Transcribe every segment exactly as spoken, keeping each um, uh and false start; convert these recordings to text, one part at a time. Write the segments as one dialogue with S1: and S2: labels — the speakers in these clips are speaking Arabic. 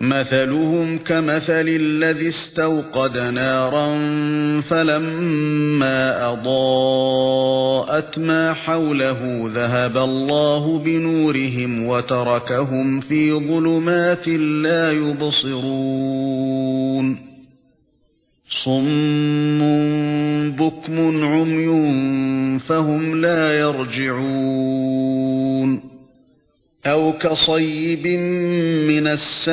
S1: مثلهم كمثل الذي استوقد نارا فلما أضاءت ما حوله ذهب الله بنورهم وتركهم في ظلمات لا يبصرون صم بكم عمي فهم لا يرجعون أو كصيب من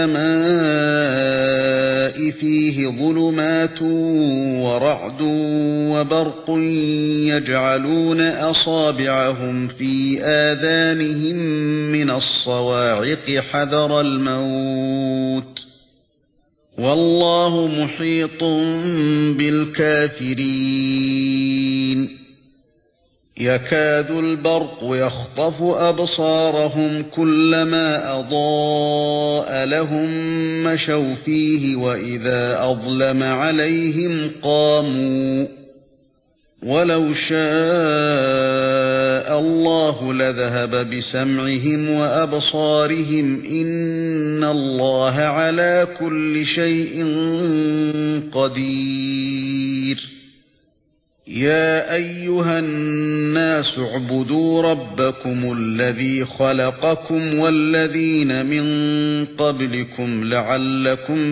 S1: السماء فيه ظلمات ورعد وبرق يجعلون أصابعهم في آذانهم من الصواعق حذر الموت والله محيط بالكافرين يكاد البرق يخطف أبصارهم كلما أضاء لهم مشوا فيه وإذا أظلم عليهم قاموا ولو شاء الله لذهب بسمعهم وأبصارهم إن الله على كل شيء قدير يا أيها الناس اعبدوا ربكم الذي خلقكم والذين من قبلكم لعلكم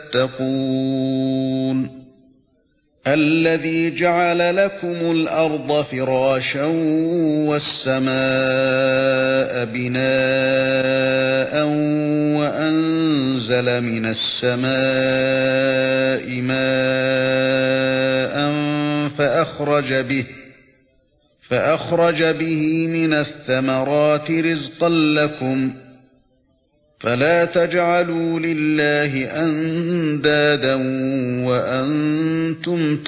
S1: تتقون الذي جعل لكم الأرض فراشا والسماء بناء وأنزل من السماء ماء فأخرج به فأخرج به من الثمرات رزقا لكم فلا تجعلوا لله أندادا وأنتم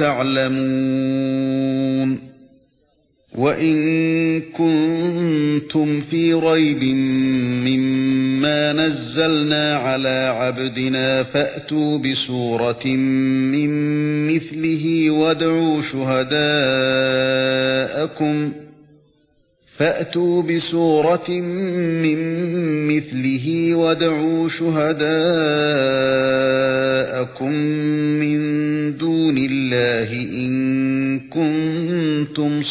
S1: تعلمون وإن كنتم في ريب مما نزلنا على عبدنا فأتوا بسورة من مثله وادعوا شهداءكم فأتوا بسورة من مثله وادعوا شهداءكم من دون الله إن كنتم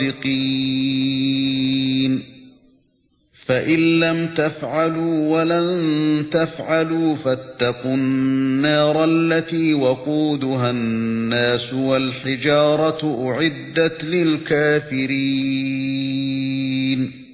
S1: صادقين فإن لم تفعلوا ولن تفعلوا فاتقوا النار التي وقودها الناس والحجارة أعدت للكافرين